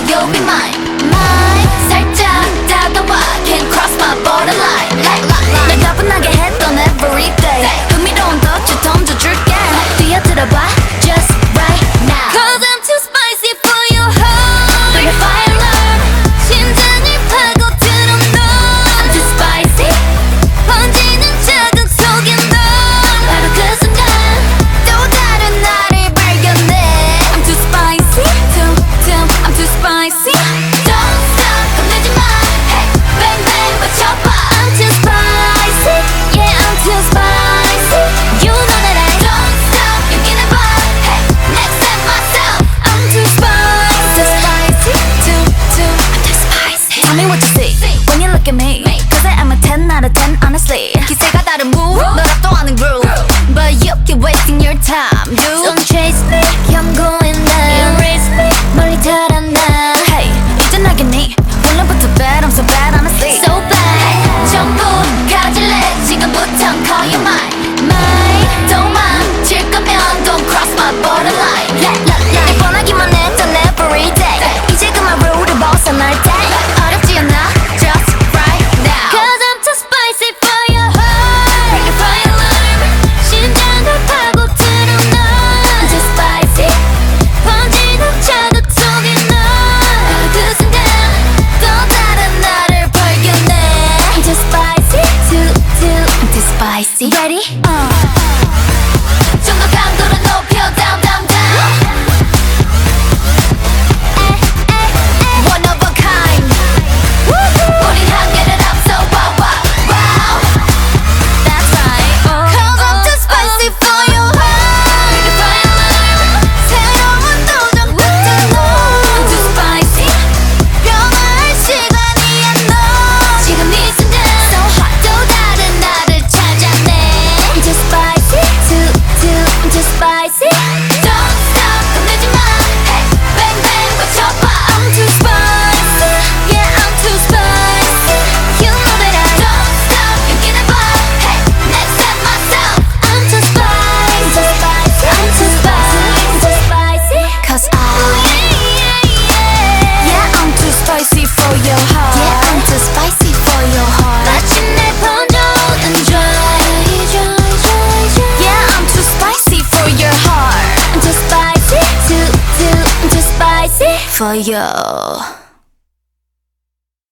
you'll be mine. Mine. 살짝 다가와, can't cross my borderline. 날 가뿐하게 했던 everyday. 흥미로운 덫을 던져줄게. 뛰어들어봐, just right now. Cause I'm too spicy for your heart. Bring the fire alarm. 심장을 파고들어 너. I'm too spicy. 번지는 자극 속에 너. 바로 그 순간 또 다른 나를 발견해. I'm too spicy. I'm too spicy. Don't stop, 겁내지 마. Hey, bang bang, 맞춰봐. I'm too spicy. Yeah, I'm too spicy. You know that I don't stop. 여기는 봐. Hey, next step myself. I'm too spicy. I'm too spicy. Tell me what you see when you look at me. Cause I am a 10 out of 10 honestly. 기세가 다른 move, 널 압도하는 groove. But you keep wasting your time, dude. Don't chase me, 경고해 나. Erase me, 멀리 달아나. Hey, 이제 나겠니? 원래부터 bad, I'm so bad honestly. So bad, 전부 가질래. 지금부터 call you mine. Mine, 도망칠 거면 don't cross my borderline. 날 뻔하기만 했던 everyday. 이제 그만 룰을 벗어날 때. 어렵지 않아, just right now. Cause I'm too spicy for your heart. Bring the fire alarm. 심장을 파고들어 너. I'm too spicy. 번지는 자극 속에 너. 바로 그 순간 또 다른 나를 발견해. I'm too spicy. I'm too spicy. Ready? 좀 더 강도를 높여 down down down. One of a kind. 우린 한계를 앞서 wow wow wow. That's right. Cause I'm too spicy for your heart. Bring the fire alarm. 새로운 도전 끝에 너. I'm too spicy. 변화할 시간이야 너. 지금 이 순간 so hot. 또 다른 나를 찾아내. I'm too spicy. I'm too spicy. Don't stop, 겁내지 마. Hey, bang bang, 맞춰봐. I'm too spicy. Yeah, I'm too spicy. You know that I don't stop. 여기는 봐. Hey, next step myself. I'm too spicy. I'm too spicy. Cause yeah, I'm too spicy for your heart. Yeah, I'm too spicy for your heart. 마침내 번져오는 dry. Yeah, I'm too spicy for your heart. I'm too spicy. I'm too spicy for you.